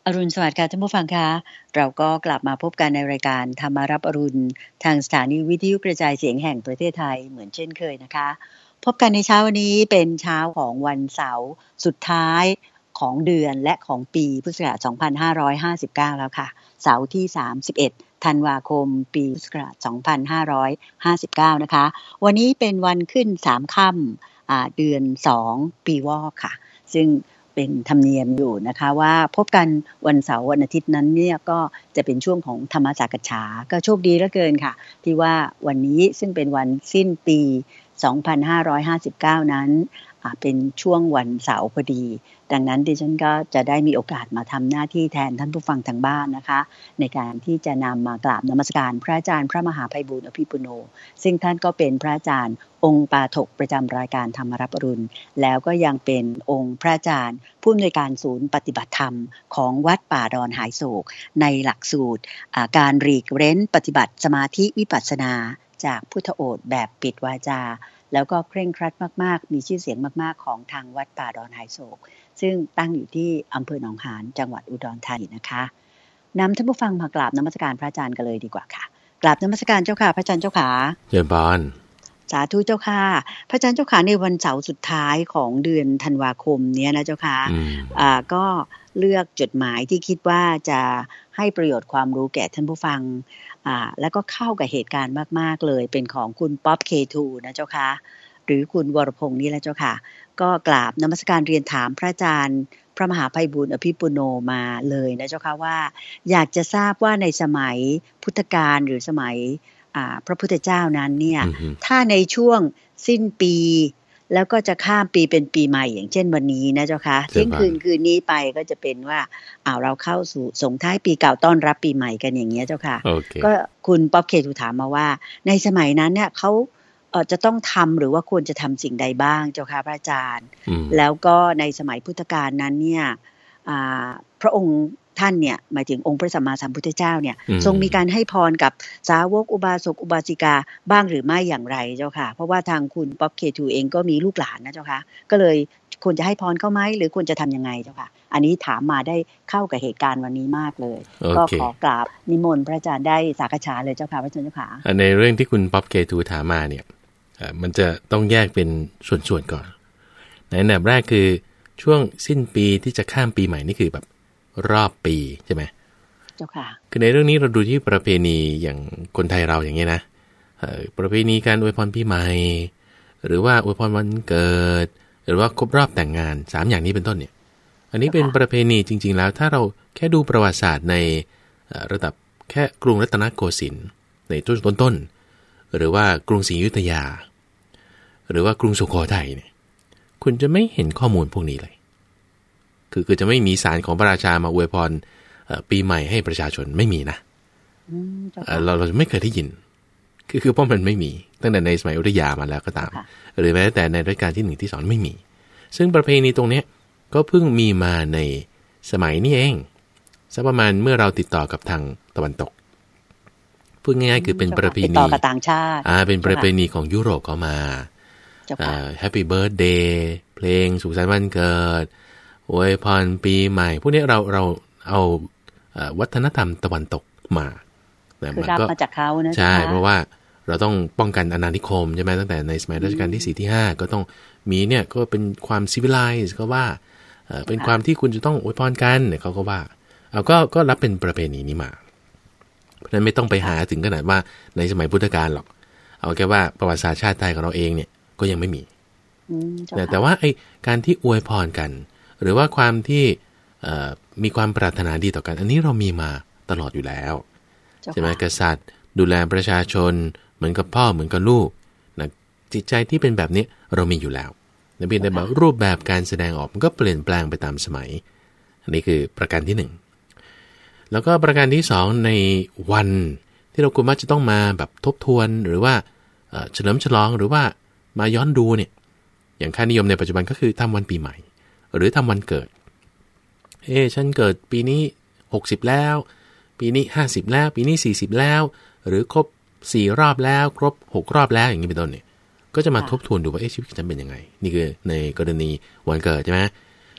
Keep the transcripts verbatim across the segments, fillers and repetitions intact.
อรุณสวัสดิ์ค่ะท่านผู้ฟังคะเราก็กลับมาพบกันในรายการธรรมารับอรุณทางสถานีวิทยุกระจายเสียงแห่งประเทศไทยเหมือนเช่นเคยนะคะพบกันในเช้าวันนี้เป็นเช้าของวันเสาร์สุดท้ายของเดือนและของปีพุทธศักราชสองพันห้าร้อยห้าสิบเก้าแล้วค่ะเสาร์ที่สามสิบเอ็ดธันวาคมปีพุทธศักราชสองพันห้าร้อยห้าสิบเก้านะคะวันนี้เป็นวันขึ้นสามค่ำอ่าเดือนสองปีวอกค่ะซึ่งเป็นธรรมเนียมอยู่นะคะว่าพบกันวันเสาร์วันอาทิตย์นั้นเนี่ยก็จะเป็นช่วงของธรรมจักรฉาก็โชคดีเหลือเกินค่ะที่ว่าวันนี้ซึ่งเป็นวันสิ้นปีสองพันห้าร้อยห้าสิบเก้านั้นเป็นช่วงวันเสาร์พอดีดังนั้นดิฉันก็จะได้มีโอกาสมาทำหน้าที่แทนท่านผู้ฟังทางบ้านนะคะในการที่จะนำมากราบนมัสการพระอาจารย์พระมหาไพบูลย์อภิปุโนซึ่งท่านก็เป็นพระอาจารย์องค์ปาฐกประจำรายการธรรมรับอรุณแล้วก็ยังเป็นองค์พระอาจารย์ผู้อำนวยการศูนย์ปฏิบัติธรรมของวัดป่าดอนหายโศกในหลักสูตรการหลีกเร้นปฏิบัติสมาธิวิปัสสนาจากพุทธโอษฐ์แบบปิดวาจาแล้วก็เคร่งครัดมากๆมีชื่อเสียงมากๆของทางวัดป่าดอนหายโศกซึ่งตั้งอยู่ที่อำเภอหนองหานจังหวัดอุดรธานีนะคะนำท่านผู้ฟังมากราบนมัสการพระอาจารย์กันเลยดีกว่าค่ะกราบนมัสการเจ้าค่ะพระอาจารย์เจ้าค่ะเยี่ยมบานสาธุเจ้าค่ะพระอาจารย์เจ้าค่ะในวันเสาร์สุดท้ายของเดือนธันวาคมเนี้ยนะเจ้าค่ะอ่าก็เลือกจดหมายที่คิดว่าจะให้ประโยชน์ความรู้แก่ท่านผู้ฟังอ่าแล้วก็เข้ากับเหตุการณ์มากๆเลยเป็นของคุณป๊อป เค ทู นะเจ้าค่ะหรือคุณวรพงษ์นี่แหละเจ้าค่ะก็กราบนมัสการเรียนถามพระอาจารย์พระมหาไพบูลย์อภิปุโนมาเลยนะเจ้าค่ะว่าอยากจะทราบว่าในสมัยพุทธกาลหรือสมัยพระพุทธเจ้านั้นเนี่ยถ้าในช่วงสิ้นปีแล้วก็จะข้ามปีเป็นปีใหม่อย่างเช่นวันนี้นะเจ้าค่ะเที่ยงคืนคืนนี้ไปก็จะเป็นว่าอ้าวเราเข้าสู่ส่งท้ายปีเก่าต้อนรับปีใหม่กันอย่างเงี้ยเจ้าค่ะ okay. ก็คุณป๊อปเคทูถามมาว่าในสมัยนั้นเนี่ยเขาเอ่อจะต้องทำหรือว่าควรจะทำสิ่งใดบ้างเจ้าค่ะพระอาจารย์แล้วก็ในสมัยพุทธกาลนั้นเนี่ยพระองค์ท่านเนี่ยหมายถึงองค์พระสัมมาสัมพุทธเจ้าเนี่ยทรงมีการให้พรกับสาวกอุบาสกอุบาสิกาบ้างหรือไม่อย่างไรเจ้าค่ะเพราะว่าทางคุณป๊อปเคทูเองก็มีลูกหลานนะเจ้าค่ะก็เลยควรจะให้พรเขาไหมหรือควรจะทำยังไงเจ้าค่ะอันนี้ถามมาได้เข้ากับเหตุการณ์วันนี้มากเลย okay. ก็ขอกราบนิมนต์พระอาจารย์ได้สักษาเลยเจ้าค่ะพระอาจารย์เจ้าค่ะในเรื่องที่คุณป๊อปเคทูถามมาเนี่ยมันจะต้องแยกเป็นส่วนๆก่อนในอันดับแรกคือช่วงสิ้นปีที่จะข้ามปีใหม่นี่คือแบบรอบปีใช่ไหมเจ้าค่ะคือในเรื่องนี้เราดูที่ประเพณีอย่างคนไทยเราอย่างเงี้ยนะประเพณีการอวยพรปีใหม่หรือว่าอวยพรวันเกิดหรือว่าครบรอบแต่งงานสามอย่างนี้เป็นต้นเนี่ยอันนี้เป็นประเพณีจริงๆแล้วถ้าเราแค่ดูประวัติศาสตร์ในระดับแค่กรุงรัตนโกสินทร์ในช่วงต้นๆหรือว่ากรุงศรีอยุธยาหรือว่ากรุงสุโขทัยเนี่ยคุณจะไม่เห็นข้อมูลพวกนี้เลยคือคือจะไม่มีสารของพระราชามาอวยพรปีใหม่ให้ประชาชนไม่มีนะเราเราไม่เคยได้ยินคือคือเพราะมันไม่มีตั้งแต่ในสมัยอยุธยามาแล้วก็ตามหรือแม้แต่ในรัชกาลที่หนึ่งที่สองไม่มีซึ่งประเพณีตรงนี้ก็เพิ่งมีมาในสมัยนี้เองสักประมาณเมื่อเราติดต่อกับทางตะวันตกพูดง่ายๆคือเป็นประเพณีติดต่อกับต่างชาติอ่าเป็นประเพณีของยุโรปเข้ามาอ่า Happy Birthday เพลงสุขสันต์วันเกิดอวยพรปีใหม่พวกนี้เราเราเอาวัฒนธรรมตะวันตกมาคือรับมาจากเขานะใช่เพราะว่าเราต้องป้องกันอาณานิคมใช่ไหมตั้งแต่ในสมัยรัชกาลที่สี่ที่ห้าก็ต้องมีเนี่ยก็เป็นความซิวิไลซ์ก็ว่าเป็นความที่คุณจะต้องอวยพรกันเนี่ยเขาก็ว่าเอาก็ก็รับเป็นประเพณีนี้มาเพราะฉะนั้นไม่ต้องไปหาถึงขนาดว่าในสมัยพุทธกาลหรอกเอาแค่ว่าประวัติศาสตร์ชาติไทยของเราเองเนี่ยก็ยังไม่มีแต่แต่ว่าไอ้การที่อวยพรกันหรือว่าความที่มีความปรารถนาดีต่อกันอันนี้เรามีมาตลอดอยู่แล้วใช่ไหมกษัตริย์ดูแลประชาชนเหมือนกับพ่อเหมือนกับลูกนะจิตใจที่เป็นแบบนี้เรามีอยู่แล้วแต่เพียงแต่แบบรูปแบบการแสดงออกมันก็เปลี่ยนแปลงไปตามสมัยอันนี้คือประการที่หนึ่งแล้วก็ประการที่สองในวันที่เราควรว่าจะต้องมาแบบทบทวนหรือว่าเฉลิมฉลองหรือว่ามาย้อนดูเนี่ยอย่างค่านิยมในปัจจุบันก็คือทำวันปีใหม่หรือทำวันเกิดเฮ้ฉันเกิดปีนี้หกสิบแล้วปีนี้ห้าสิบแล้วปีนี้สี่สิบแล้วหรือครบสี่รอบแล้วครบหกรอบแล้วอย่างนี้เป็นต้นเนี่ยก็จะมาทบทวนดูว่าเอ๊ะชีวิตฉันเป็นยังไงนี่คือในกรณีวันเกิดใช่ไหม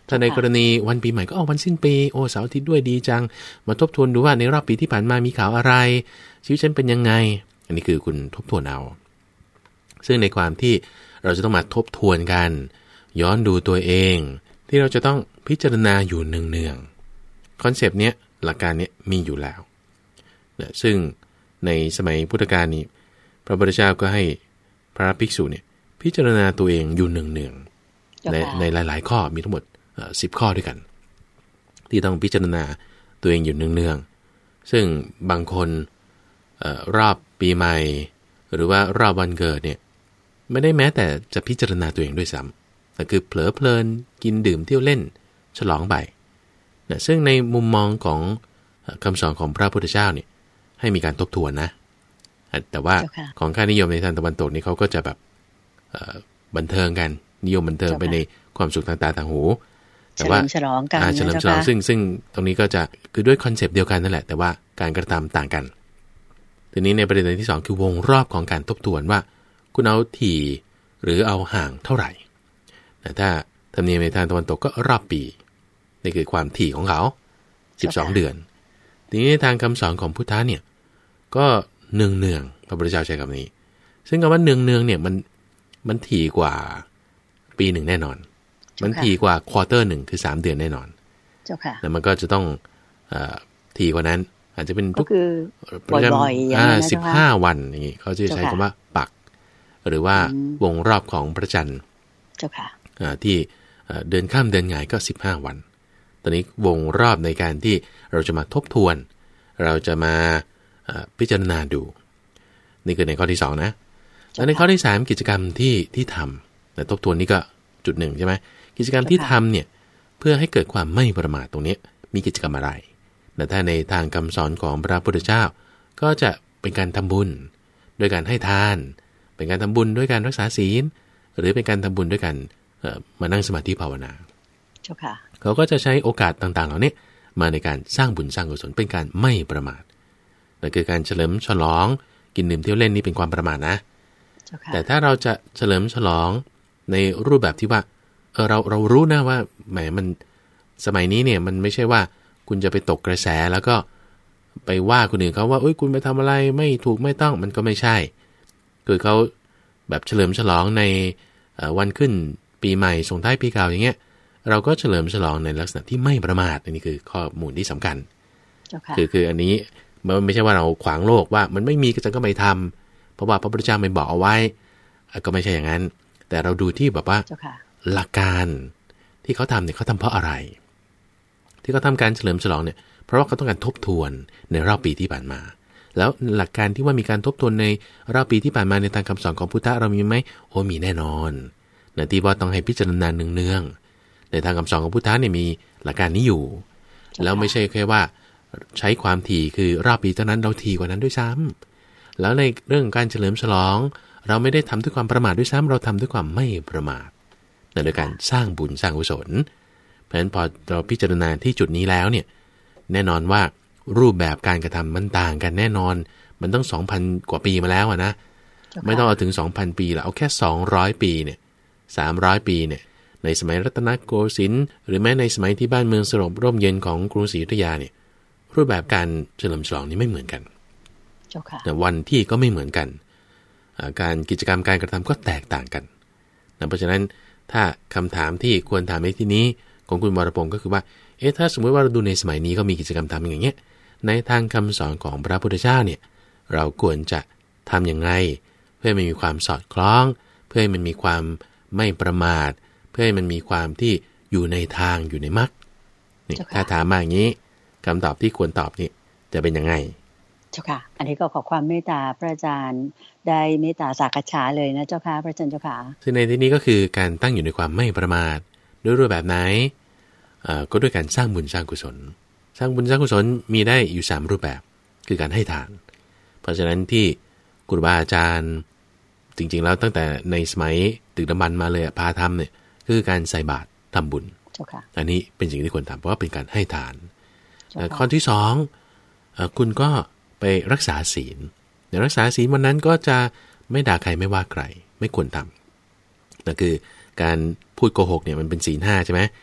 ถ้าในกรณีวันปีใหม่ก็เอาวันสิ้นปีโอ้เสาร์อาทิตย์ด้วยดีจังมาทบทวนดูว่าในรอบปีที่ผ่านมามีข่าวอะไรชีวิตฉันเป็นยังไงอันนี้คือคุณทบทวนเอาซึ่งในความที่เราจะต้องมาทบทวนกันย้อนดูตัวเองที่เราจะต้องพิจารณาอยู่เนืองๆคอนเซปต์เนี้ยหลักการเนี้ยมีอยู่แล้วนะซึ่งในสมัยพุทธกาลนี้พระพุทธเจ้าก็ให้พระภิกษุเนี่ยพิจารณาตัวเองอยู่เนืองๆในในหลายๆข้อมีทั้งหมดสิบข้อด้วยกันที่ต้องพิจารณาตัวเองอยู่เนืองๆซึ่งบางคนเอ่อรอบปีใหม่หรือว่ารอบวันเกิดเนี่ยไม่ได้แม้แต่จะพิจารณาตัวเองด้วยซ้ำแต่คือเผลอเพลินกินดื่มเที่ยวเล่นฉลองไปนะซึ่งในมุมมองของคำสอนของพระพุทธเจ้าเนี่ยให้มีการทบทวนนะแต่ว่าของค่านิยมในทางตะวันตกนี่เขาก็จะแบบบันเทิงกันนิยมบันเทิงไปในความสุขทางตาทางหูแต่ว่าฉลองกันเฉลิมฉลองซึ่งซึ่งตรงนี้ก็จะคือด้วยคอนเซปต์เดียวกันนั่นแหละแต่ว่าการกระทำต่างกันทีนี้ในประเด็นที่สองคือวงรอบของการทบทวนว่าคุณเอาถี่หรือเอาห่างเท่าไหร่แต่ถ้าธรรมเนียมในทางตะวันตกก็รอบปีนี่คือความถี่ของเขาสิบสองเดือนทีนี้ในทางคำสอนของพุทธะเนี่ยก็เนืองเนืองพระพุทธเจ้าใช้คำนี้ซึ่งคำว่าเนืองเนืองเนี่ยมันมันถี่กว่าปีหนึ่งแน่นอนมันถี่กว่าควอเตอร์หนึ่งคือสามเดือนแน่นอนเจ้าค่ะแล้วมันก็จะต้องเอ่อถี่กว่านั้นอาจจะเป็นทุกบ่อยๆอย่างนั้นสิบห้าวันอย่างนี้เขาจะใช้คำว่าปักหรือว่าวงรอบของพระจันทร์เจ้าค่ะที่เดินข้ามเดินหงายก็สิบห้าวันตอนนี้วงรอบในการที่เราจะมาทบทวนเราจะมาพิจารณาดูนี่คือในข้อที่สองนะแล้วในข้อที่สามกิจกรรมที่ที่ทำแต่ทบทวนนี่ก็จุดหนึ่งใช่ไหมกิจกรรมที่ทำเนี่ยเพื่อให้เกิดความไม่ประมาทตรงนี้มีกิจกรรมอะไรแต่ถ้าในทางคำสอนของพระพุทธเจ้าก็จะเป็นการทำบุญด้วยการให้ทานเป็นการทำบุญด้วยการรักษาศีลหรือเป็นการทำบุญด้วยการมานั่งสมาธิภาวนาเขาก็จะใช้โอกาสต่างๆเหล่านี้มาในการสร้างบุญสร้างกุศลเป็นการไม่ประมาทนั่นคือการเฉลิมฉลองกินดื่มเที่ยวเล่นนี่เป็นความประมาทนะแต่ถ้าเราจะเฉลิมฉลองในรูปแบบที่ว่าเออเราเรารู้นะว่าแหมมันสมัยนี้เนี่ยมันไม่ใช่ว่าคุณจะไปตกกระแสแล้วก็ไปว่าคนอื่นเขาว่าเอ้ยคุณไปทำอะไรไม่ถูกไม่ต้องมันก็ไม่ใช่คือเขาแบบเฉลิมฉลองในวันขึ้นปีใหม่ส่งท้ายปีเก่าอย่างเงี้ยเราก็เฉลิมฉลองในลักษณะที่ไม่ประมาทอันนี้คือข้อมูลที่สำคัญคือคืออันนี้มันไม่ใช่ว่าเราขวางโลกว่ามันไม่มีก็จะก็ไม่ทำเพราะว่าพระพุทธเจ้าไม่บอกเอาไว้ก็ไม่ใช่อย่างนั้นแต่เราดูที่แบบว่าหลักการที่เขาทำเนี่ยเขาทำเพราะอะไรที่เขาทำการเฉลิมฉลองเนี่ยเพราะว่าเขาต้องการทบทวนในรอบปีที่ผ่านมาแล้วหลักการที่ว่ามีการทบทวนในรอบปีที่ผ่านมาในทางคำสอนของพุทธะเรามีไหมโอ้มีแน่นอนนะที่ว่าต้องให้พิจารณาเนืองๆในทางคำสอนของพุทธะเนี่ยมีหลักการนี้อยู่แล้วไม่ใช่แค่ว่าใช้ความถี่คือรอบปีเท่านั้นเราถี่กว่านั้นด้วยซ้ำแล้วในเรื่องการเฉลิมฉลองเราไม่ได้ทำด้วยความประมาทด้วยซ้ำเราทำด้วยความไม่ประมาทโดยการสร้างบุญสร้างกุศลเพราะฉะนั้นพอเราพิจารณาที่จุดนี้แล้วเนี่ยแน่นอนว่ารูปแบบการกระทำมันต่างกันแน่นอนมันต้อง สองพัน กว่าปีมาแล้วนะไม่ต้องเอาถึง สองพัน ปีแล้วเอาแค่สองร้อยปีเนี่ยสามร้อยปีเนี่ยในสมัยรัตนโกสินทร์หรือแม้ในสมัยที่บ้านเมืองสงบร่มเย็นของกรุงศรีอยุธยาเนี่ยรูปแบบการเฉลิมฉลองนี้ไม่เหมือนกันแต่วันที่ก็ไม่เหมือนกันการกิจกรรมการกระทำก็แตกต่างกันเพราะฉะนั้นถ้าคำถามที่ควรถามในที่นี้ของคุณวรพงศ์ก็คือว่าเอ๊ะถ้าสมมติว่าเราดูในสมัยนี้ก็มีกิจกรรมทำอย่างเงี้ยในทางคำสอนของพระพุทธเจ้าเนี่ยเราควรจะทำอย่างไรเพื่อให้มันมีความสอดคล้องเพื่อให้มันมีความไม่ประมาทเพื่อให้มันมีความที่อยู่ในทางอยู่ในมรรคนี่ถ้าถามมาอย่างนี้คำตอบที่ควรตอบนี่จะเป็นยังไงเจ้าค่ะอันนี้ก็ขอความเมตตาพระอาจารย์ได้เมตตาสักษาเลยนะเจ้าค่ะพระอาจารย์เจ้าค่ะซึ่งในที่นี้ก็คือการตั้งอยู่ในความไม่ประมาทด้วยรูปแบบไหนก็ด้วยการสร้างบุญสร้างกุศลสร้างบุญสร้างกุศลมีได้อยู่สามรูปแบบคือการให้ทานเพราะฉะนั้นที่ครูบาอาจารย์จริงๆแล้วตั้งแต่ในสมัยตึกดำบรรพ์มาเลยพาทำเนี่ยคือการใส่บาตรทำบุญอันนี้เป็นสิ่งที่ควรทำเพราะว่าเป็นการให้ทานข้อที่สองคุณก็ไปรักษาศีลในรักษาศีลวันนั้นก็จะไม่ด่าใครไม่ว่าใครไม่ควรทำนั่นคือการพูดโกหกเนี่ยมันเป็นศีลห้าใช่ไหม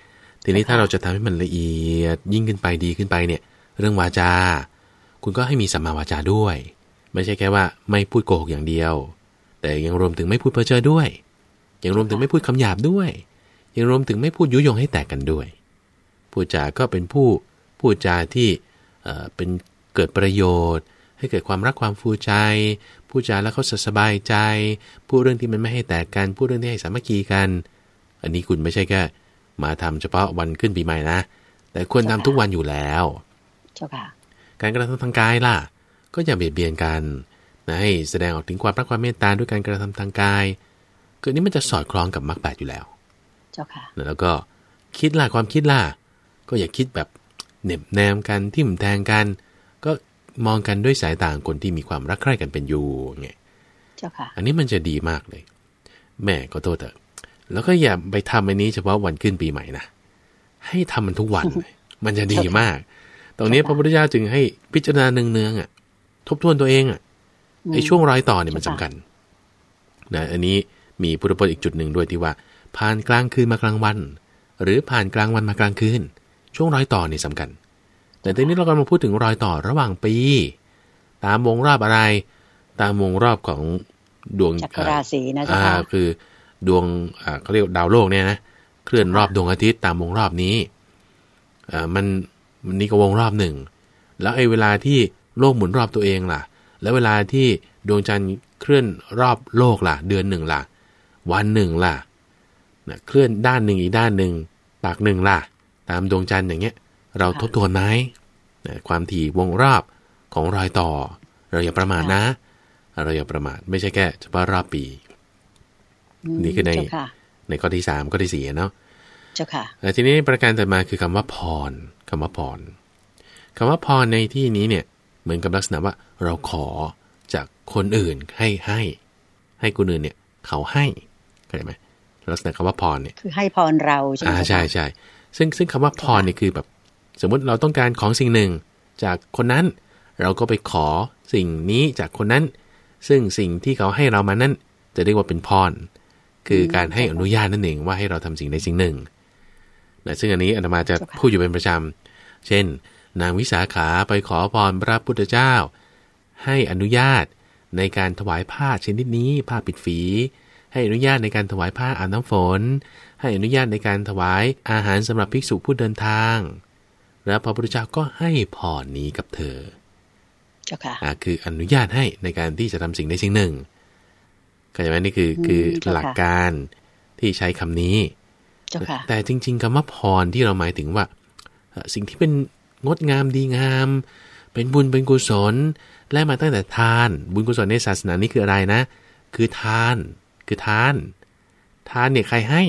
ทีนี้ถ้าเราจะทำให้มันละเอียดยิ่งขึ้นไปดีขึ้นไปเนี่ยเรื่องวาจาคุณก็ให้มีสัมมาวาจาด้วยไม่ใช่แค่ว่าไม่พูดโกหกอย่างเดียวแต่ยังรวมถึงไม่พูดเพ้อเจ้อด้วยยังรวมถึงไม่พูดคำหยาบด้วยยังรวมถึงไม่พูดยุยงให้แตกกันด้วยพูดจาก็เป็นผู้พูดจาที่เอ่อเป็นเกิดประโยชน์ให้เกิดความรักความฟูใจพูดจาแล้วเขาสบายใจพูดเรื่องที่มันไม่ให้แตกกันพูดเรื่องที่ให้สามัคคีกันอันนี้คุณไม่ใช่แค่มาทำเฉพาะวันขึ้นปีใหม่นะแต่ควรทำทุกวันอยู่แล้วการกระทำทางกายล่ะก็อย่าเบียดเบียนกันนะให้แสดงออกถึงความรักความเมตตาด้วยการกระทำทางกายคือนี้มันจะสอดคล้องกับมรรคแปดอยู่แล้วเจ้าค่ะแล้วก็คิดล่ะความคิดล่ะก็อย่าคิดแบบเหน็บแนมกันทิ่มแทงกันก็มองกันด้วยสายตาคนที่มีความรักใคร่กันเป็นอยู่ไงเจ้าค่ะอันนี้มันจะดีมากเลยแม่ก็โทษเถอะแล้วก็อย่าไปทำอันนี้เฉพาะวันขึ้นปีใหม่นะให้ทำมันทุกวัน มันจะดีมากตรงนี้พระพุทธเจ้าจึงให้พิจารณาเนืองๆอ่ะทบทวนตัวเองอ่ะไอ้ช่วงรอยต่อเนี่ยมันสำคัญนะอันนี้มีพุทธพจน์อีกจุดหนึ่งด้วยที่ว่าผ่านกลางคืนมากลางวันหรือผ่านกลางวันมากลางคืนช่วงรอยต่อนี่สำคัญแต่ทีนี้เรากำลังพูดถึงรอยต่อระหว่างปีตามวงรอบอะไรตามวงรอบของดวงจักรราศีนะจ๊ะอ่าคือดวงอ่าเขาเรียกดาวโลกเนี่ยนะเคลื่อนรอบดวงอาทิตย์ตามวงรอบนี้อ่ามันมันนี่ก็วงรอบหนึ่งแล้วไอ้เวลาที่โลกหมุนรอบตัวเองล่ะแล้วเวลาที่ดวงจันทร์เคลื่อนรอบโลกล่ะเดือนหนึ่งล่ะวันหนึ่งล่ะนะเคลื่อนด้านหนึ่งอีกด้านหนึ่งปากหนึ่งล่ะตามดวงจันทร์อย่างเงี้ยเราทบทวนไหมนะความถี่วงรอบของรอยต่อเราอย่าประมาทนะเราอย่าประมาทไม่ใช่แค่เฉพาะรอบปีนี่คือในในข้อที่สามข้อที่สี่เนาะเจ้าค่ะแต่ทีนี้ประการต่อมาคือคำว่าพรคำว่าพรคำว่าพรในที่นี้เนี่ยเหมือนกับลักษณะว่าเราขอจากคนอื่นให้ให้ให้คนอื่นเนี่ยเขาให้เข้าใจไหมลักษณะคำว่าพรเนี่ยคือให้พรเราใช่ไหมอ่าใช่ใช่ซึ่งซึ่งคำว่าพรเนี่ยคือแบบสมมุติเราต้องการของสิ่งหนึ่งจากคนนั้นเราก็ไปขอสิ่งนี้จากคนนั้นซึ่งสิ่งที่เขาให้เรามานั้นจะเรียกว่าเป็นพรคือการให้อนุญาตนั่นเองว่าให้เราทำสิ่งใดสิ่งหนึ่งนะซึ่งอันนี้อาตมาจะพูดอยู่เป็นประจำเช่นนางวิสาขาไปขอพรพระพุทธเจ้าให้อนุญาตในการถวายผ้าชนิดนี้ผ้าปิดฝีให้อนุญาตในการถวายผ้าอาบน้ำฝนให้อนุญาตในการถวายอาหารสำหรับภิกษุผู้เดินทางแล้วพระพุทธเจ้าก็ให้พรนี้กับเธอเจ้าค่ะอ่าคืออนุญาตให้ในการที่จะทำสิ่งใดสิ่งหนึ่งเข้าใจไหมนี่คือคือหลักการที่ใช้คำนี้แต่จริงๆคำว่าพรที่เราหมายถึงว่าสิ่งที่เป็นงดงามดีงามเป็นบุญเป็นกุศลและมาตั้งแต่ทานบุญกุศลในศาสนานี้คืออะไรนะคือทานคือทานทานเนี่ยใครให้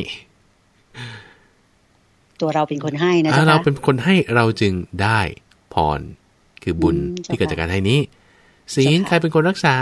ตัวเราเป็นคนให้นะจ๊ะเราเป็นคนให้เราจึงได้พรคือบุญที่เกิดจากการให้นี้ศีลใครเป็นคนรักษา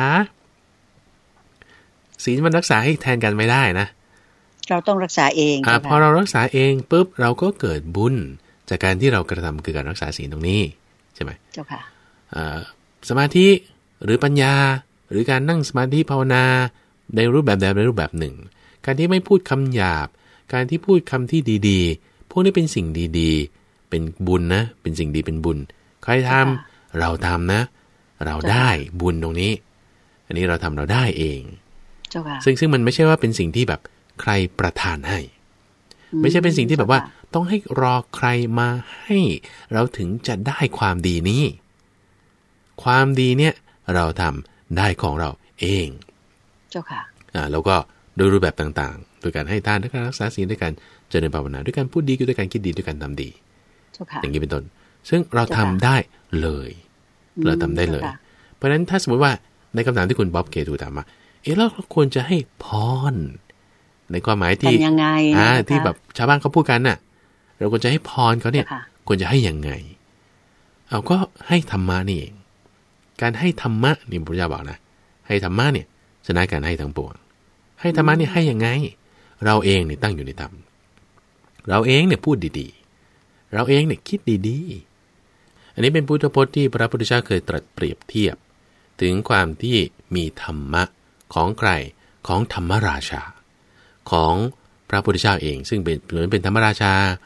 ศีลมันรักษาให้แทนกันไม่ได้นะเราต้องรักษาเองอ่าพอเรารักษาเองปุ๊บเราก็เกิดบุญจากการที่เรากระทำคือการรักษาศีลตรงนี้ใช่ไหมเจ้าค่ะสมาธิหรือปัญญาหรือการนั่งสมาธิภาวนาในรูปแบบใดในรูปแบบหนึ่งการที่ไม่พูดคำหยาบการที่พูดคำที่ดีๆพวกนี้เป็นสิ่งดีๆเป็นบุญนะเป็นสิ่งดีเป็นบุญใครทำเราทำนะเราได้บุญตรงนี้อันนี้เราทำเราได้เองซึ่งซึ่งมันไม่ใช่ว่าเป็นสิ่งที่แบบใครประทานให้ไม่ใช่เป็นสิ่งที่แบบว่าต้องให้รอใครมาให้เราถึงจะได้ความดีนี้ความดีเนี่ยเราทำได้ของเราเองเจ้าค่ะอ่าแล้วก็โดยรูปแบบต่างๆโดยการให้ทานด้วยการรักษาศีลด้วยการเจริญภาวนาด้วยการพูดดีด้วยการคิดดีด้วยการทำดีเจ้าค่ะอย่างนี้เป็นต้นซึ่งเราทำได้เลยเราทำได้เลยเพราะฉะนั้นถ้าสมมติว่าในคำถามที่คุณบ๊อบเกตูถามมาเอ๊ะเราควรจะให้พรในความหมายที่ยังไงอ่าที่แบบชาวบ้านเขาพูดกันน่ะเราควรจะให้พรเขาเนี่ยควรจะให้ยังไงเอาก็ให้ธรรมะนี่เองการให้ธรรมะนี่พระพุทธเจ้าบอกนะให้ธรรมะเนี่ยชนะการให้ทั้งปวงให้ธรรมะเนี่ยให้ยังไงเราเองเนี่ยตั้งอยู่ในธรรมเราเองเนี่ยพูดดีๆเราเองเนี่ยคิดดีๆอันนี้เป็นพุทธพจน์ที่พระพุทธเจ้าเคยตรัสเปรียบเทียบถึงความที่มีธรรมะของใครของธรรมราชาของพระพุทธเจ้าเองซึ่งเป็นเหมือนเป็นธรรมราชา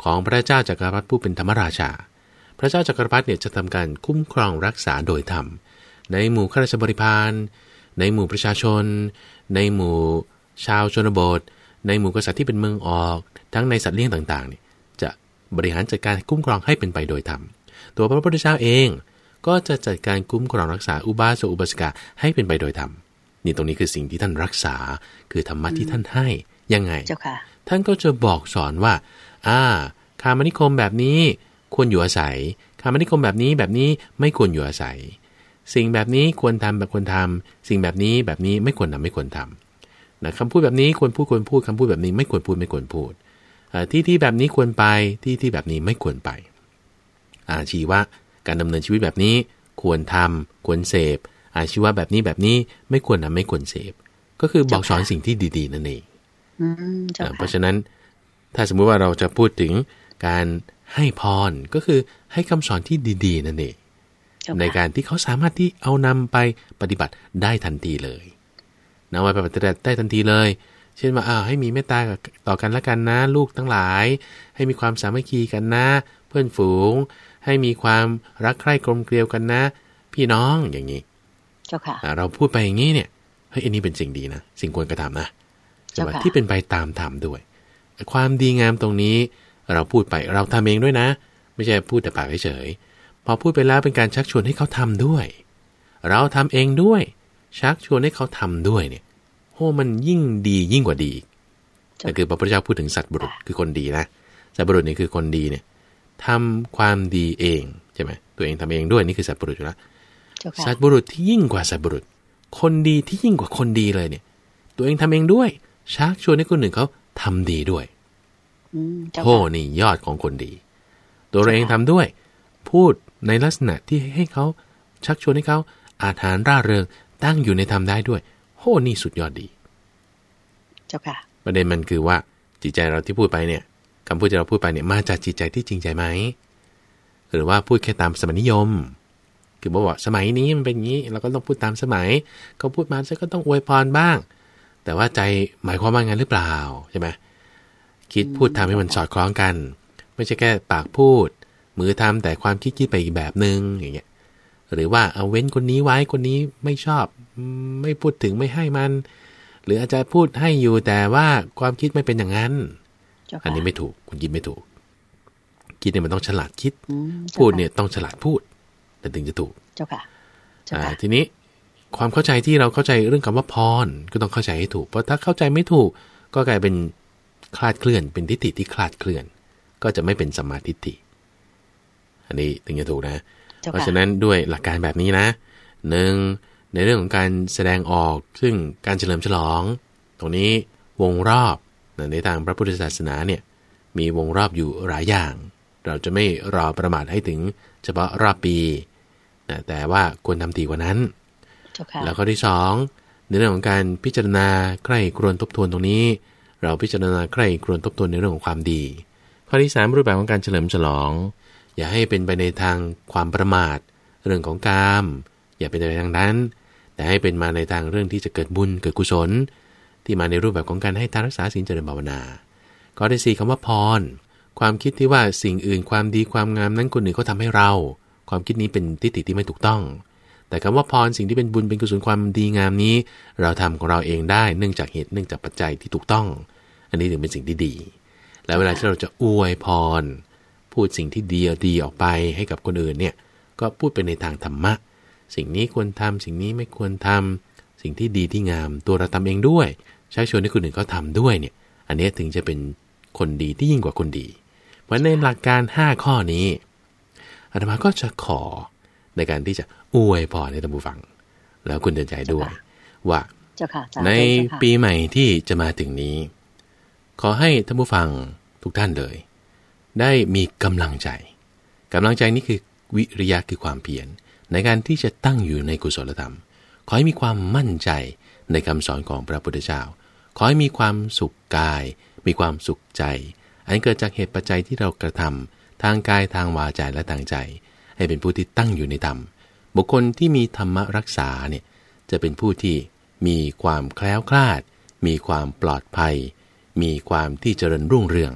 ของพระเจ้าจักรพรรดิผู้เป็นธรรมราชาพระเจ้าจักรพรรดิเนี่ยจะทำการคุ้มครองรักษาโดยธรรมในหมู่ข้าราชบริพารในหมู่ประชาชนในหมู่ชาวชนบทในหมู่กษัตริย์ที่เป็นเมืองออกทั้งในสัตว์เลี้ยงต่างๆเนี่ยจะบริหารจัดการคุ้มครองให้เป็นไปโดยธรรมตัวพระพุทธเจ้าเองก็จะจัดการคุ้มครองรักษาอุบาสกอุบาสิกาให้เป็นไปโดยธรรมนี่ตรงนี้คือสิ่งที่ท่านรักษาคือธรรมะที่ท่านให้ยังไงท่านก็จะบอกสอนว่าอ่าคามนิคมแบบนี้ควรอยู่อาศัยคามนิคมแบบนี้แบบนี้ไม่ควรอยู่อาศัยสิ่งแบบนี้ควรทำแบบควรทำสิ่งแบบนี้แบบนี้ไม่ควรทำไม่ควรทำนะคำพูดแบบนี้ควรพูดควรพูดคำพูดแบบนี้ไม่ควรพูดไม่ควรพูดที่ที่แบบนี้ควรไปที่ที่แบบนี้ไม่ควรไปอาชีวะการดำเนินชีวิตแบบนี้ควรทำควรเสพอาชีวะแบบนี้แบบนี้ไม่ควรทำไม่ควรเสพก็คือบอกสอนสิ่งที่ดีๆนั่นเองเพราะฉะนั้นถ้าสมมุติว่าเราจะพูดถึงการให้พรก็คือให้คำสอนที่ดีๆนั่นเองในการที่เขาสามารถที่เอานำไปปฏิบัติได้ทันทีเลยนำไปปฏิบัติได้ทันทีเลยเช่นว่าอ้าวให้มีเมตตาต่อกันละกันนะลูกทั้งหลายให้มีความสามัคคีกันนะเพื่อนฝูงให้มีความรักใคร่กลมเกลียวกันนะพี่น้องอย่างนี้เจ้าค่ะเราพูดไปอย่างนี้เนี่ยเฮ้ยอันนี้เป็นสิ่งดีนะสิ่งควรกระทำนะแต่ว่าที่เป็นไปตามธรรมด้วยความดีงามตรงนี้เราพูดไปเราทำเองด้วยนะไม่ใช่พูดแต่ปากเฉยๆพอพูดไปแล้วเป็นการชักชวนให้เขาทำด้วยเราทำเองด้วยชักชวนให้เขาทำด้วยเนี่ยโอ้มันยิ่งดียิ่งกว่าดีแต่คือพระพุทธเจ้าพูดถึงสัตว์บุรุษคือคนดีนะสัตว์บุรุษนี่คือคนดีเนี่ยทำความดีเองใช่ไหมตัวเองทำเองด้วยนี่คือสัตว์บุรุษอยู่แล้วสัตว์บุรุษที่ยิ่งกว่าสัตว์บุรุษคนดีที่ยิ่งกว่าคนดีเลยเนี่ยตัวเองทำเองด้วยชักชวนให้คนอื่นเขาทำดีด้วยโอ้นี่ยอดของคนดีตัวเราเองทำด้วยพูดในลักษณะที่ให้เขาชักชวนให้เขาอาถรรพ์ร่าเริงตั้งอยู่ในธรรมได้ด้วยโอ้นี่สุดยอดดีเจ้าค่ะประเด็นมันคือว่าจิตใจเราที่พูดไปเนี่ยคำพูดที่เราพูดไปเนี่ยมาจากจิตใจที่จริงใจไหมหรือว่าพูดแค่ตามสมัยนิยมคือบอกว่าสมัยนี้มันเป็นอย่างนี้เราก็ต้องพูดตามสมัยเขาพูดมาก็ต้องอวยพรบ้างแต่ว่าใจหมายความว่างั้นหรือเปล่าใช่ไหมคิดพูดทำให้มันสอดคล้องกันไม่ใช่แค่ปากพูดมือทำแต่ความคิดคิดไปอีกแบบนึงอย่างเงี้ยหรือว่าเอาเว้นคนนี้ไว้คนนี้ไม่ชอบไม่พูดถึงไม่ให้มันหรืออาจจะพูดให้อยู่แต่ว่าความคิดไม่เป็นอย่างนั้นอันนี้ไม่ถูกคุณคิดไม่ถูกคิดเนี่ยมันต้องฉลาดคิดพูดเนี่ยต้องฉลาดพูดแต่ถึงจะถูกเจ้าค่ะทีนี้ความเข้าใจที่เราเข้าใจเรื่องคำว่าพรก็ต้องเข้าใจให้ถูกเพราะถ้าเข้าใจไม่ถูกก็กลายเป็นคลาดเคลื่อนเป็นทิฏฐิที่คลาดเคลื่อนก็จะไม่เป็นสัมมาทิฏฐิอันนี้ถึงจะถูกนะเพราะฉะนั้นด้วยหลักการแบบนี้นะหนึ่งในเรื่องของการแสดงออกซึ่งการเฉลิมฉลองตรงนี้วงรอบในทางพระพุทธศาสนาเนี่ยมีวงรอบอยู่หลายอย่างเราจะไม่รอประมาทให้ถึงเฉพาะรอบปีนะแต่ว่าควรทำดีกว่านั้นแล้วข้อที่สองในเรื่องของการพิจารณาใคร่ครวญทบทวนตรงนี้เราพิจารณาใคร่ครวญทบทวนในเรื่องของความดีข้อที่สามรูปแบบของการเฉลิมฉลองอย่าให้เป็นไปในทางความประมาทเรื่องของกามอย่าเป็นไปทางนั้นแต่ให้เป็นมาในทางเรื่องที่จะเกิดบุญเกิดกุศลที่มาในรูปแบบของการให้ทานรักษาศีลเจริญภาวนาข้อที่สี่คำว่าพรความคิดที่ว่าสิ่งอื่นความดีความงามนั้นคนอื่นเขาทำให้เราความคิดนี้เป็นทิฏฐิที่ไม่ถูกต้องแต่คำว่าพรสิ่งที่เป็นบุญเป็นกุศลความดีงามนี้เราทำของเราเองได้เนื่องจากเหตุเนื่องจากปัจจัยที่ถูกต้องอันนี้ถึงเป็นสิ่งที่ดีแล้วเวลาที่เราจะอวยพรพูดสิ่งที่ดีดีออกไปให้กับคนอื่นเนี่ยก็พูดไปในทางธรรมะสิ่งนี้ควรทำสิ่งนี้ไม่ควรทำสิ่งที่ดีที่งามตัวเราทำเองด้วยชักชวนให้คนอื่นเขาทำด้วยเนี่ยอันนี้ถึงจะเป็นคนดีที่ยิ่งกว่าคนดีเพราะในหลักการห้าข้อนี้อาตมาก็จะขอในการที่จะอวยพรให้ท่านผู้ฟังแล้วคุณเดินใจด้วยว่าในปีใหม่ที่จะมาถึงนี้ขอให้ท่านผู้ฟังทุกท่านเลยได้มีกำลังใจกำลังใจนี้คือวิริยะคือความเพียรในการที่จะตั้งอยู่ในกุศลธรรมขอให้มีความมั่นใจในคำสอนของพระพุทธเจ้าขอให้มีความสุขกายมีความสุขใจอันเกิดจากเหตุปัจจัยที่เรากระทำทางกายทางวาจาและทางใจให้เป็นผู้ที่ตั้งอยู่ในธรรมบุคคลที่มีธรรมรักษาเนี่ยจะเป็นผู้ที่มีความแคล้วคลาดมีความปลอดภัยมีความที่เจริญรุ่งเรืองเพ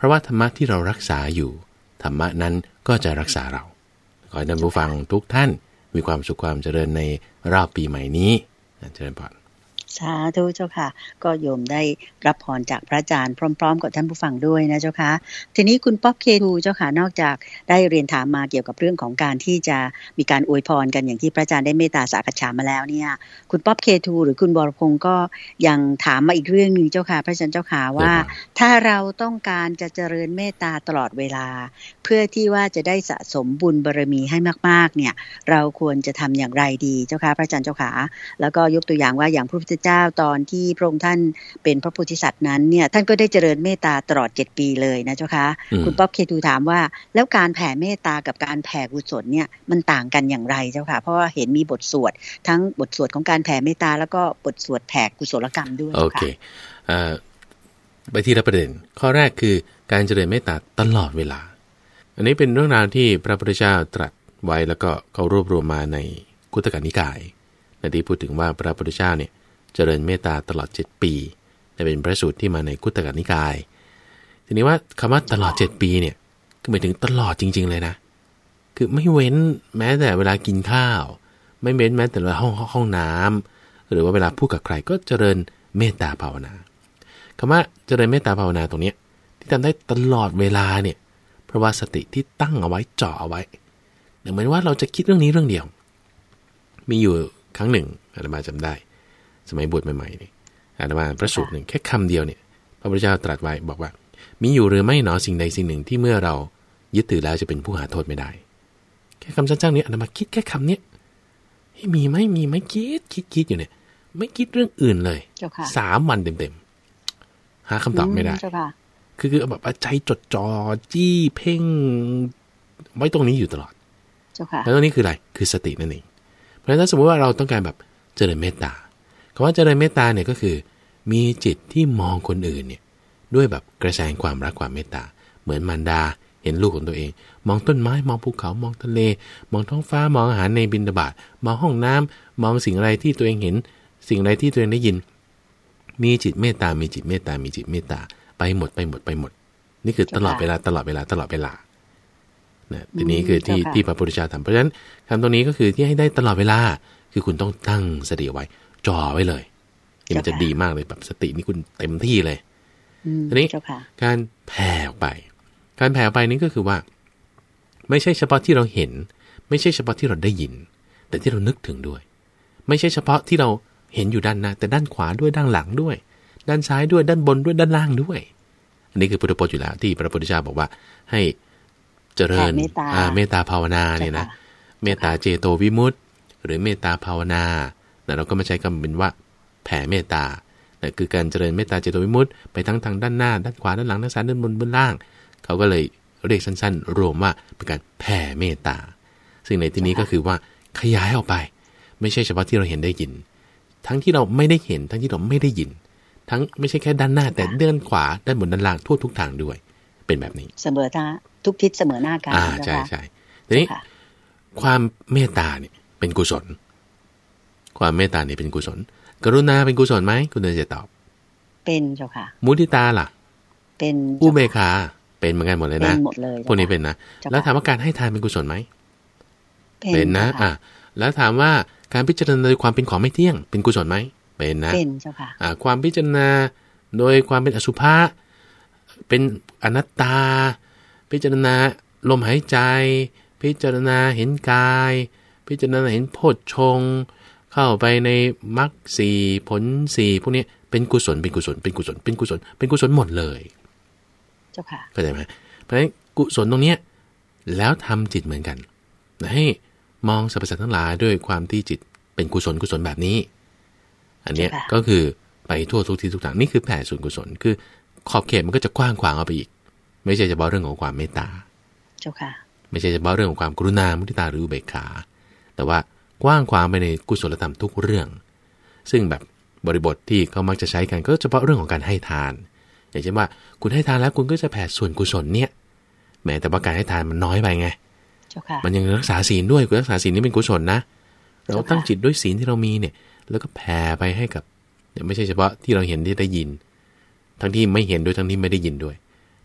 ราะว่าธรรมะที่เรารักษาอยู่ธรรมะนั้นก็จะรักษาเราขอให้ท่านผู้ฟังทุกท่านมีความสุขความเจริญในรอบปีใหม่นี้เจริญพรสาธุเจ้าค่ะก็โยมได้รับพรจากพระอาจารย์พร้อมๆกับท่านผู้ฟังด้วยนะเจ้าค่ะทีนี้คุณป๊อบเคทูเจ้าค่ะนอกจากได้เรียนถามมาเกี่ยวกับเรื่องของการที่จะมีการอวยพรกันอย่างที่พระอาจารย์ได้เมตตาสากัจฉามาแล้วเนี่ยคุณป๊อบเคทูหรือคุณบรพงศ์ก็ยังถามมาอีกเรื่องนึงเจ้าค่ะพระอาจารย์เจ้าค่ะว่าถ้าเราต้องการจะเจริญเมตตาตลอดเวลาเพื่อที่ว่าจะได้สะสมบุญบารมีให้มากๆเนี่ยเราควรจะทำอย่างไรดีเจ้าค่ะพระอาจารย์เจ้าค่ะแล้วก็ยกตัวอย่างว่าอย่างพระพุทธเจ้าตอนที่พระองค์ท่านเป็นพระโพธิสัตว์นั้นเนี่ยท่านก็ได้เจริญเมตตาตลอดเจ็ดปีเลยนะเจ้าค่ะคุณป๊อบเคทูถามว่าแล้วการแผ่เมตตากับการแผ่กุศลเนี่ยมันต่างกันอย่างไรเจ้าค่ะเพราะว่าเห็นมีบทสวดทั้งบทสวดของการแผ่เมตตาแล้วก็บทสวดแผ่กุศลกรรมด้วยโอเคเอ่อไปที่ละประเด็นข้อแรกคือการเจริญเมตตาตลอดเวลาอันนี้เป็นเรื่องราวที่พระพุทธเจ้าตรัสไว้แล้วก็เขารวบรวมมาในคุตตกนิกายในที่พูดถึงว่าพระพุทธเจ้าเนี่ยเจริญเมตตาตลอดเจ็ดปีจะเป็นพระสูตรที่มาในคุตตกนิกายทีนี้ว่าคำว่าตลอดเจ็ดปีเนี่ยคือหมายถึงตลอดจริงๆเลยนะคือไม่เว้นแม้แต่เวลากินข้าวไม่เว้นแม้แต่เวลาห้องห้องน้ำหรือว่าเวลาพูดกับใครก็เจริญเมตตาภาวนาคำว่าเจริญเมตตาภาวนาตรงนี้ที่ทำได้ตลอดเวลาเนี่ยเพราะว่าสติที่ตั้งเอาไว้จ่อเอาไว้เหมือนว่าเราจะคิดเรื่องนี้เรื่องเดียวมีอยู่ครั้งหนึ่งอาตมาจำได้สมัยบวชใหม่ๆนี่อาตมาพระสูตรหนึ่งแค่คำเดียวเนี่ยพระพุทธเจ้าตรัสไว้บอกว่ามีอยู่หรือไม่หนอสิ่งใดสิ่งหนึ่งที่เมื่อเรายึดถือแล้วจะเป็นผู้หาโทษไม่ได้แค่คำสั้นๆนี้อาตมาคิดแค่คำนี้ให้มีไหมมีไหมคิดคิดคิดอยู่เนี่ยไม่คิดเรื่องอื่นเลยสามวันเต็มๆหาคำตอบไม่ได้คือคือแบบใจจดจ่อจี้เพ่งไว้ตรงนี้อยู่ตลอดแล้วตรงนี้คืออะไรคือสตินั่นเองเพราะฉะนั้นสมมติว่าเราต้องการแบบเจริญเมตตาคำว่าเจริญเมตตาเนี่ยก็คือมีจิตที่มองคนอื่นเนี่ยด้วยแบบกระแสความรักความเมตตาเหมือนมารดาเห็นลูกของตัวเองมองต้นไม้มองภูเขามองทะเลมองท้องฟ้ามองอาหารในบิณฑบาตมองห้องน้ำมองสิ่งอะไรที่ตัวเองเห็นสิ่งอะไรที่ตัวเองได้ยินมีจิตเมตตามีจิตเมตตามีจิตเมตตาไปหมดไปหมดไปหมดนี่คือตลอดเวลาตลอดเวลาตลอดเวลานะทีนี้คือที่ที่พระพุทธเจ้าทำเพราะฉะนั้นคำตรงนี้ก็คือที่ให้ได้ตลอดเวลาคือคุณต้องตั้งสติไว้จ่อไว้เลยนี่มันจะดีมากเลยแบบสตินี่คุณเต็มที่เลยทีนี้การแผ่ออกไปการแผ่ออกไปนี่ก็คือว่าไม่ใช่เฉพาะที่เราเห็นไม่ใช่เฉพาะที่เราได้ยินแต่ที่เรานึกถึงด้วยไม่ใช่เฉพาะที่เราเห็นอยู่ด้านหน้าแต่ด้านขวาด้วยด้านหลังด้วยด้านซ้ายด้วยด้านบนด้วยด้านล่างด้วยอันนี้คือพุทธพจน์อยู่แล้วที่พระพุทธเจ้าบอกว่าให้เจริญเมตตาภาวนาเนี่ยนะเมตตาเจโตวิมุตติหรือเมตตาภาวนาแต่เราก็ไม่ใช้คำเป็นว่าแผ่เมตตาแต่คือการเจริญเมตตาเจโตวิมุตติไปทั้งทางด้านหน้าด้านขวาด้านหลังด้านซ้ายด้านบนด้านล่างเขาก็เลยเรียกสั้นๆรวมว่าเป็นการแผ่เมตตาซึ่งในที่นี้ก็คือว่าขยายออกไปไม่ใช่เฉพาะที่เราเห็นได้ยินทั้งที่เราไม่ได้เห็นทั้งที่เราไม่ได้ยินทั้งไม่ใช่แค่ด้านหน้าแต่ด้านขวาด้านบนด้านล่างทั่วทุกทางด้วยเป็นแบบนี้เสมอท่าทุกทิศเสมอหน้ากันอ่าใช่ใช่ทีนี้ความเมตตาเนี่ยเป็นกุศลความเมตตาเนี่ยเป็นกุศลกรุณาเป็นกุศลไหมคุณเดินจะตอบเป็นเจ้าค่ะมุทิตาล่ะเป็นอุเบกขาเป็นเหมือนกันหมดเลยนะเป็นหมดเลยพวกนี้เป็นนะแล้วถามว่าการให้ทานเป็นกุศลไหมเป็นนะอ่ะแล้วถามว่าการพิจารณาโดยความเป็นของไม่เที่ยงเป็นกุศลไหมเป็นนะเป็นเจ้าค่ะอ่าความพิจารณาโดยความเป็นอสุภะเป็นอนัตตาพิจารณาลมหายใจพิจารณาเห็นกายพิจารณาเห็นโพชฌงค์เข้าไปในมรรคสี่ผลสี่พวกนี้เป็นกุศลเป็นกุศลเป็นกุศลเป็นกุศลเป็นกุศลหมดเลยเจ้าค่ะเข้าใจไหมเพราะฉะนั้นกุศลตรงนี้แล้วทำจิตเหมือนกันให้มองสรรพสัตว์ทั้งหลายด้วยความที่จิตเป็นกุศลกุศลแบบนี้อันนี้ก็คือไปทั่วทุกที่ทุกทางนี่คือแผ่ส่วนกุศลคือขอบเขตมันก็จะกว้างขวางออกไปอีกไม่ใช่เฉพาะเรื่องของความเมตตาเจ้าค่ะไม่ใช่เฉพาะเรื่องของความกรุณามุทิตาหรืออุเบกขาแต่ว่ากว้างขวางไปในกุศลธรรมทุกเรื่องซึ่งแบบบริบทที่เขามักจะใช้กันก็เฉพาะเรื่องของการให้ทานอย่างเช่นว่าคุณให้ทานแล้วคุณก็จะแผ่ส่วนกุศลเนี่ยแม้แต่ว่าการให้ทานมันน้อยไปไงมันยังรักษาศีลด้วยคุณรักษาศีลนี่เป็นกุศลนะเราตั้งจิตด้วยศีลที่เรามีเนี่ยแล้วก็แผ่ไปให้กับไม่ใช่เฉพาะที่เราเห็นที่ได้ยินทั้งที่ไม่เห็นด้วยทั้งที่ไม่ได้ยินด้วย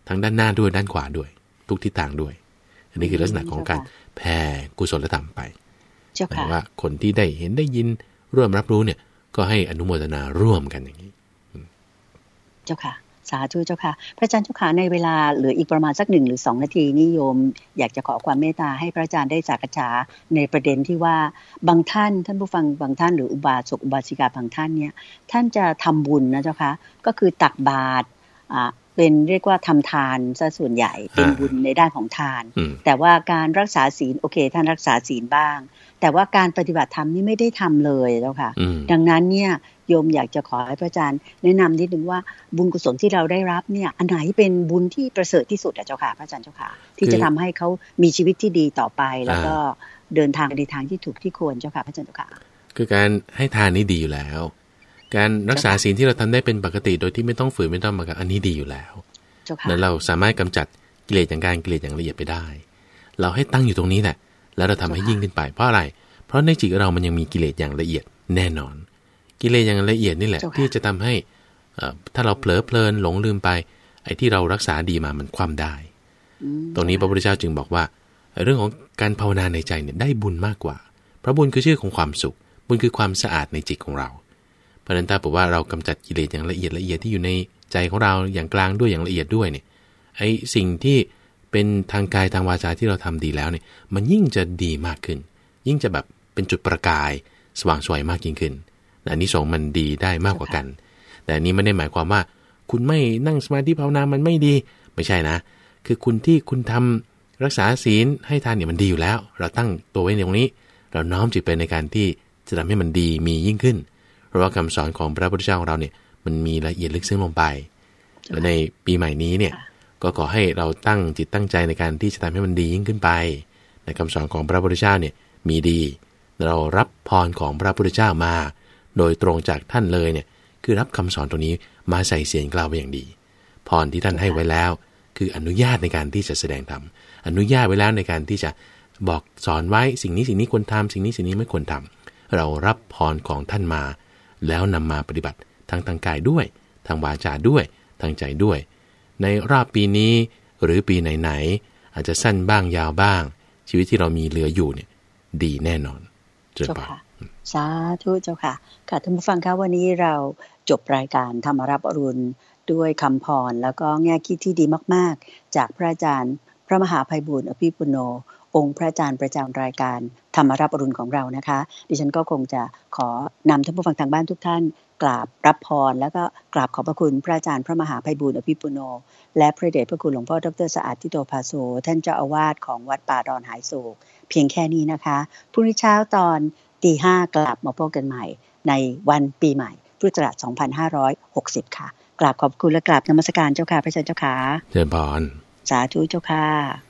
ทั้งด้านหน้าด้วยด้านขวาด้วยทุกทิศทางด้วยอันนี้คือลักษณะของการแผ่กุศลธรรมไปหมายว่าคนที่ได้เห็นได้ยินร่วมรับรู้เนี่ยก็ให้อนุโมทนาร่วมกันอย่างนี้เจ้าค่ะสาธุเจ้าค่ะพระอาจารย์เจ้าค่ะในเวลาเหลืออีกประมาณสักหนึ่งหรือสองนาทีนิยมอยากจะขอความเมตตาให้พระอาจารย์ได้สักษาในประเด็นที่ว่าบางท่านท่านผู้ฟังบางท่านหรืออุบาสกอุบาสิกาบางท่านเนี่ยท่านจะทำบุญนะเจ้าค่ะก็คือตักบาตรอ่าเป็นเรียกว่าทำทานซะส่วนใหญ่เป็นบุญในด้านของทานแต่ว่าการรักษาศีลโอเคท่านรักษาศีลบ้างแต่ว่าการปฏิบัติธรรมนี่ไม่ได้ทำเลยเจ้าค่ะดังนั้นเนี่ยโยมอยากจะขอให้พระอาจารย์แนะนำนิดนึงว่าบุญกุศลที่เราได้รับเนี่ยอันไหนเป็นบุญที่ประเสริฐที่สุดอะเจ้าค่ะพระอาจารย์เจ้าค่ะที่จะทำให้เขามีชีวิตที่ดีต่อไปแล้วก็เดินทางในทางที่ถูกที่ควรเจ้าค่ะพระอาจารย์เจ้าค่ะคือการให้ทานนี่ดีอยู่แล้วการรักษาศีลที่เราทำได้เป็นปกติโดยที่ไม่ต้องฝืนไม่ต้องบังคับอันนี้ดีอยู่แล้วนั้นเราสามารถกำจัดกิเลสอย่างการกิเลสอย่างละเอียดไปได้เราให้ตั้งอยู่ตรงนี้แหละแล้วเราทำให้ยิ่งขึ้นไปเพราะอะไรเพราะในจิตเรามันยังมีกิเลสอย่างละเอียดแน่นอนกิเลสอย่างละเอียดนี่แหละที่จะทำให้ถ้าเราเผลอเพลินหลงลืมไปไอ้ที่เรารักษาดีมามันคว่ำได้ตรงนี้พระพุทธเจ้าจึงบอกว่าเรื่องของการภาวนาในใจเนี่ยได้บุญมากกว่าเพราะบุญคือชื่อของความสุขบุญคือความสะอาดในจิตของเราเพราะฉะนั้นถ้าบอกว่าเรากำจัดกิเลสอย่างละเอียดละเอียดที่อยู่ในใจของเราอย่างกลางด้วยอย่างละเอียดด้วยเนี่ยไอ้สิ่งที่เป็นทางกายทางวาจาที่เราทำดีแล้วเนี่ยมันยิ่งจะดีมากขึ้นยิ่งจะแบบเป็นจุดประกายสว่างสวยมากยิ่งขึ้นอันนี้สองมันดีได้มากกว่ากันแต่อันนี้ไม่ได้หมายความว่าคุณไม่นั่งสมาธิภาวนามันไม่ดีไม่ใช่นะคือคุณที่คุณทำรักษาศีลให้ทานเนี่ยมันดีอยู่แล้วเราตั้งตัวไว้ในตรงนี้เราน้อมจิตไปในการที่จะทำให้มันดีมียิ่งขึ้นเพราะว่าคำสอนของพระพุทธเจ้าของเราเนี่ยมันมีละเอียดลึกซึ้งลงไปและในปีใหม่นี้เนี่ยก็ขอให้เราตั้งจิตตั้งใจในการที่จะทำให้มันดียิ่งขึ้นไปในคำสอนของพระพุทธเจ้าเนี่ยมีดีเรารับพรของพระพุทธเจ้ามาโดยตรงจากท่านเลยเนี่ยคือรับคำสอนตรงนี้มาใส่เสียงกล่าวไว้อย่างดีพรที่ท่านให้ไว้แล้วคืออนุญาตในการที่จะแสดงธรรมอนุญาตไว้แล้วในการที่จะบอกสอนไว้สิ่งนี้สิ่งนี้ควรทำสิ่งนี้สิ่งนี้ไม่ควรทำเรารับพรของท่านมาแล้วนำมาปฏิบัติทางทางกายด้วยทางวาจาด้วยทางใจด้วยในรอบปีนี้หรือปีไหนๆอาจจะสั้นบ้างยาวบ้างชีวิตที่เรามีเหลืออยู่เนี่ยดีแน่นอนเจ้าค่ะสาธุเจ้าค่ะค่ะท่านผู้ฟังคะวันนี้เราจบรายการธรรมรับอรุณด้วยคำพรแล้วก็แง่คิดที่ดีมากๆจากพระอาจารย์พระมหาไพบูลย์อภิปุโนองค์พระอาจารย์ประจำรายการธรรมรับอรุณของเรานะคะดิฉันก็คงจะขอนำท่านผู้ฟังทางบ้านทุกท่านกราบรับพรแล้วก็กราบขอบพระคุณพระอาจารย์พระมหาไพบูลย์อภิปุโนและพระเดชพระคุณหลวงพ่อดร.สะอาดทิโตภาโสท่านเจ้าอาวาสของวัดป่าดอนหายโศกเพียงแค่นี้นะคะพรุ่งนี้เช้าตอนตีห้ากลับมาพบกันใหม่ในวันปีใหม่พุทธศักราชสองพันห้าร้อยหกสิบค่ะกราบขอบคุณและกราบนมัสการเจ้าค่ะพระอาจารย์เจ้าค่ะเจริญพรสาธุเจ้าค่ะ